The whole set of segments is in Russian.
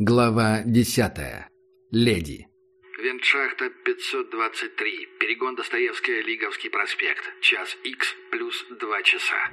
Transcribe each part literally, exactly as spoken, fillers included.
Глава десятая. Леди. Вентшахта пятьсот двадцать три. Перегон Достоевская, Лиговский проспект. Час Х плюс два часа.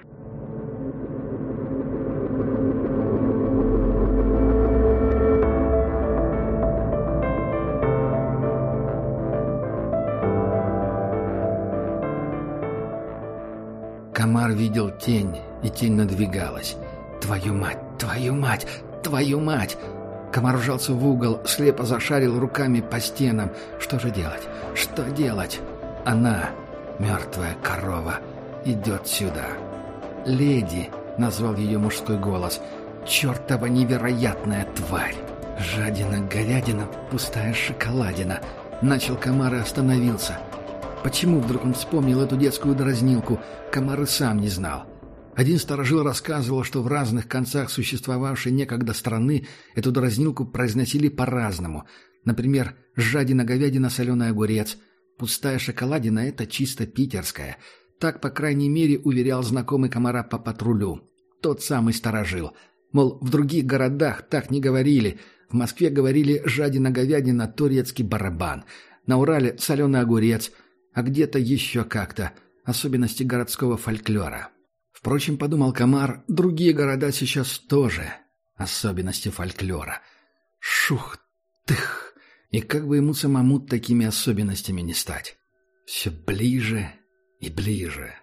Комар видел тень, и тень надвигалась. «Твою мать! Твою мать! Твою мать!» Комар вжался в угол, слепо зашарил руками по стенам. Что же делать? Что делать? Она, мертвая корова, идет сюда. «Леди», — назвал ее мужской голос, — «чертова невероятная тварь!» «Жадина, говядина, пустая шоколадина», — начал Комар и остановился. Почему вдруг он вспомнил эту детскую дразнилку, Комар и сам не знал. Один старожил рассказывал, что в разных концах существовавшей некогда страны эту дразнилку произносили по-разному. Например, «жадина, говядина, соленый огурец», «пустая шоколадина» — это чисто питерская. Так, по крайней мере, уверял знакомый Комара по патрулю. Тот самый старожил. Мол, в других городах так не говорили. В Москве говорили «жадина, говядина, турецкий барабан». На Урале «соленый огурец», а где-то еще как-то. Особенности городского фольклора. Впрочем, подумал Комар, другие города сейчас тоже. Особенности фольклора. Шух-тых! И как бы ему самому такими особенностями не стать? Все ближе и ближе.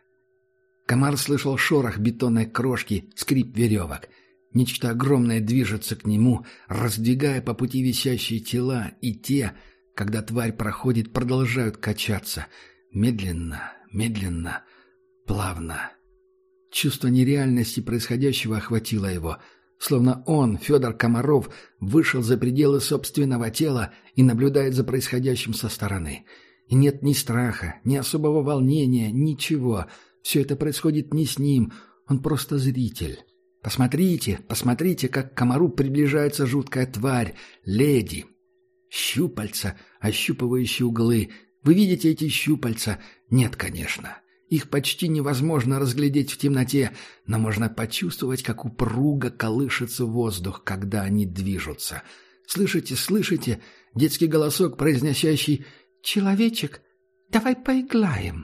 Комар слышал шорох бетонной крошки, скрип веревок. Нечто огромное движется к нему, раздвигая по пути висящие тела, и те, когда тварь проходит, продолжают качаться. Медленно, медленно, плавно. Чувство нереальности происходящего охватило его, словно он, Федор Комаров, вышел за пределы собственного тела и наблюдает за происходящим со стороны. И нет ни страха, ни особого волнения, ничего. Все это происходит не с ним, он просто зритель. Посмотрите, посмотрите, как к Комару приближается жуткая тварь, леди. Щупальца, ощупывающие углы. Вы видите эти щупальца? Нет, конечно. Их почти невозможно разглядеть в темноте, но можно почувствовать, как упруго колышется воздух, когда они движутся. Слышите, слышите? Детский голосок, произносящий «Человечек, давай поиграем».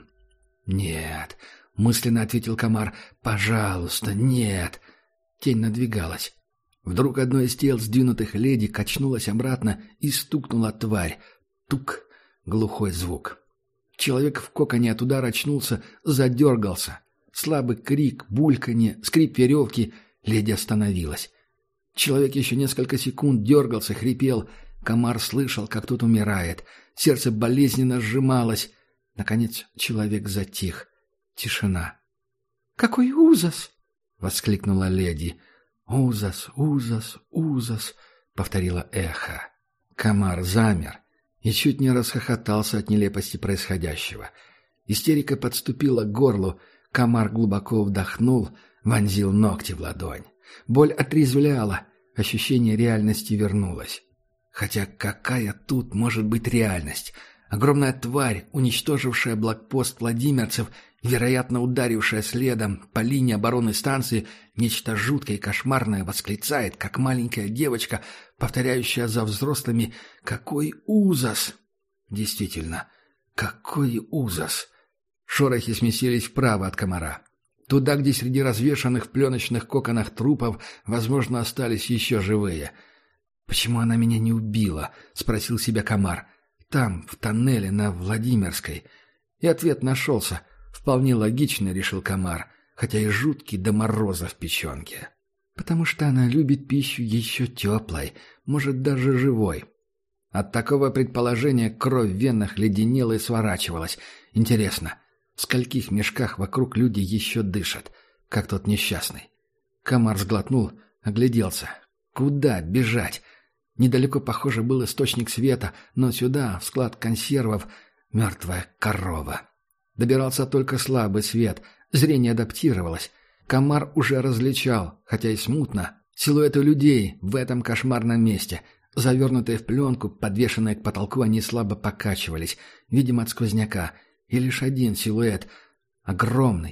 «Нет», — мысленно ответил Комар, — «пожалуйста, нет». Тень надвигалась. Вдруг одно из тел, сдвинутых леди, качнулось обратно и стукнула тварь. Тук! Глухой звук. Человек в коконе от удара очнулся, задергался. Слабый крик, бульканье, скрип веревки. Леди остановилась. Человек еще несколько секунд дергался, хрипел. Комар слышал, как тот умирает. Сердце болезненно сжималось. Наконец человек затих. Тишина. «Какой ужас!» — воскликнула леди. «Ужас, ужас, ужас!» — повторило эхо. Комар замер и чуть не расхохотался от нелепости происходящего. Истерика подступила к горлу. Комар глубоко вдохнул, вонзил ногти в ладонь. Боль отрезвляла, ощущение реальности вернулось. Хотя какая тут может быть реальность? Огромная тварь, уничтожившая блокпост владимирцев, вероятно, ударившая следом по линии обороны станции, нечто жуткое и кошмарное восклицает, как маленькая девочка, повторяющая за взрослыми «Какой ужас!» Действительно, какой ужас! Шорохи сместились вправо от Комара. Туда, где среди развешанных в пленочных коконах трупов, возможно, остались еще живые. «Почему она меня не убила?» — спросил себя Комар. «Там, в тоннеле на Владимирской». И ответ нашелся. Вполне логично, решил Комар, хотя и жуткий до мороза в печенке. Потому что она любит пищу еще теплой, может, даже живой. От такого предположения кровь в венах леденела и сворачивалась. Интересно, в скольких мешках вокруг люди еще дышат, как тот несчастный? Комар сглотнул, огляделся. Куда бежать? Недалеко, похоже, был источник света, но сюда, в склад консервов, мертвая корова. Добирался только слабый свет, зрение адаптировалось. Комар уже различал, хотя и смутно, силуэты людей в этом кошмарном месте. Завернутые в пленку, подвешенные к потолку, они слабо покачивались, видимо, от сквозняка. И лишь один силуэт, огромный,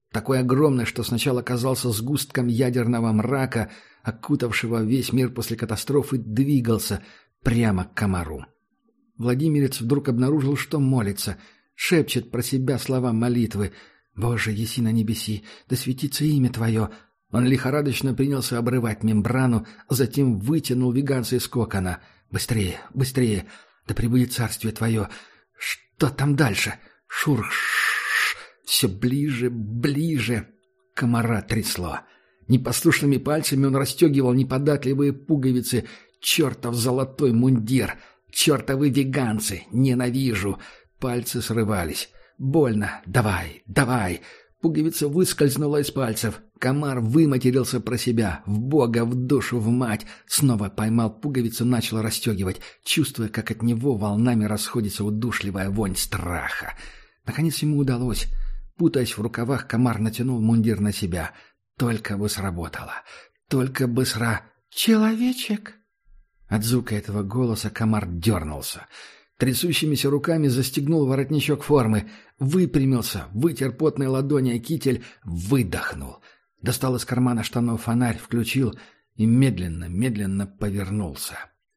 такой огромный, что сначала казался сгустком ядерного мрака, окутавшего весь мир после катастрофы, двигался прямо к комару. Владимирец вдруг обнаружил, что молится, шепчет про себя слова молитвы: «Боже, еси на небеси, да светится имя Твое». Он лихорадочно принялся обрывать мембрану, затем вытянул веганца из кокона. «Быстрее, быстрее, да пребудет царствие Твое». «Что там дальше?» Шурх, ш все ближе, ближе. Комара трясло. Непослушными пальцами он расстегивал неподатливые пуговицы. Чертов золотой мундир! Чертовы веганцы! Ненавижу! Пальцы срывались. Больно. Давай, давай! Пуговица выскользнула из пальцев. Комар выматерился про себя. В Бога, в душу, в мать. Снова поймал пуговицу, начал расстегивать, чувствуя, как от него волнами расходится удушливая вонь страха. Наконец ему удалось. Путаясь в рукавах, комар натянул мундир на себя. Только бы сработало. Только бы сра... «Человечек!» От звука этого голоса комар дернулся. Трясущимися руками застегнул воротничок формы, выпрямился, вытер потной ладонью китель, выдохнул. Достал из кармана штанов фонарь, включил и медленно, медленно повернулся.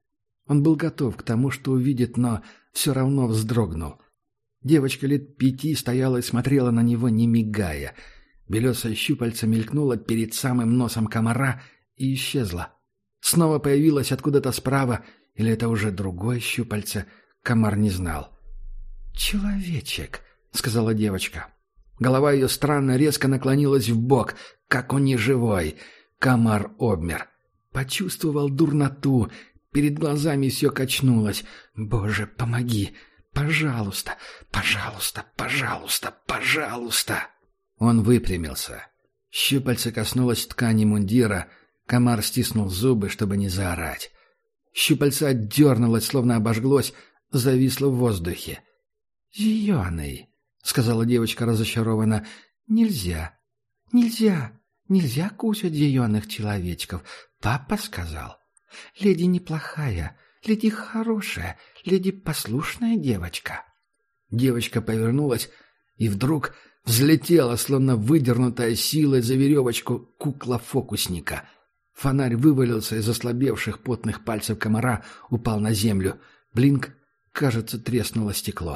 Он был готов к тому, что увидит, но все равно вздрогнул. Девочка лет пяти стояла и смотрела на него, не мигая. Белесое щупальце мелькнуло перед самым носом комара и исчезло. Снова появилось откуда-то справа, или это уже другое щупальце, комар не знал. «Человечек», — сказала девочка. Голова ее странно резко наклонилась вбок, как он неживой. Комар обмер. Почувствовал дурноту, перед глазами все качнулось. «Боже, помоги! Пожалуйста, пожалуйста, пожалуйста, пожалуйста!» Он выпрямился. Щупальце коснулось ткани мундира. Комар стиснул зубы, чтобы не заорать. Щупальце отдернулось, словно обожглось, зависло в воздухе. «Зеленый», — сказала девочка разочарованно, — «нельзя, нельзя, нельзя кусать зеленых человечков. Папа сказал. Леди неплохая, леди хорошая, леди послушная девочка». Девочка повернулась и вдруг взлетела, словно выдернутая силой за веревочку кукла фокусника. Фонарь вывалился из ослабевших потных пальцев комара, упал на землю. Блинк, кажется, треснуло стекло.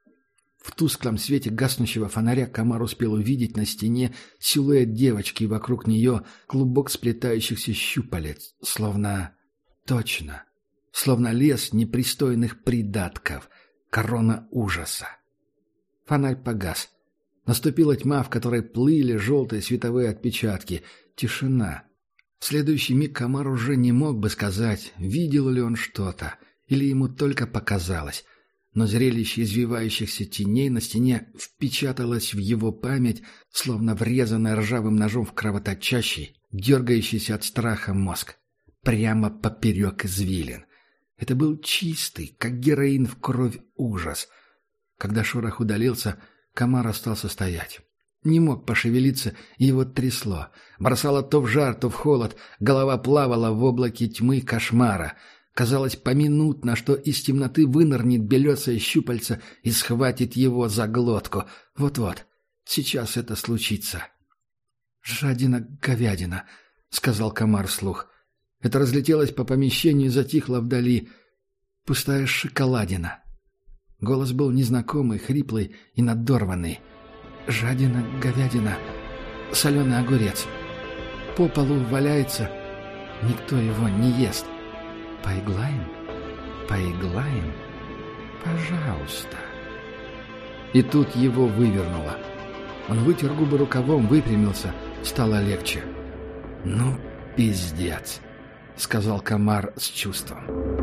В тусклом свете гаснущего фонаря комар успел увидеть на стене силуэт девочки и вокруг нее клубок сплетающихся щупалец, словно... Точно. Словно лес непристойных придатков. Корона ужаса. Фонарь погас. Наступила тьма, в которой плыли желтые световые отпечатки. Тишина. В следующий миг комар уже не мог бы сказать, видел ли он что-то, или ему только показалось. Но зрелище извивающихся теней на стене впечаталось в его память, словно врезанное ржавым ножом в кровоточащий, дергающийся от страха мозг. Прямо поперек извилин. Это был чистый, как героин в кровь, ужас. Когда шорох удалился, комар остался стоять. Не мог пошевелиться, и его трясло. Бросало то в жар, то в холод. Голова плавала в облаке тьмы кошмара. Казалось поминутно, что из темноты вынырнет белесое щупальце и схватит его за глотку. Вот-вот, сейчас это случится. «Жадина-говядина», — сказал комар вслух. Это разлетелось по помещению и затихло вдали. Пустая шоколадина. Голос был незнакомый, хриплый и надорванный. «Жадина, говядина, соленый огурец. По полу валяется, никто его не ест. Поиграем? Поиграем? Пожалуйста». И тут его вывернуло. Он вытер губы рукавом, выпрямился, стало легче. «Ну, пиздец», — сказал комар с чувством.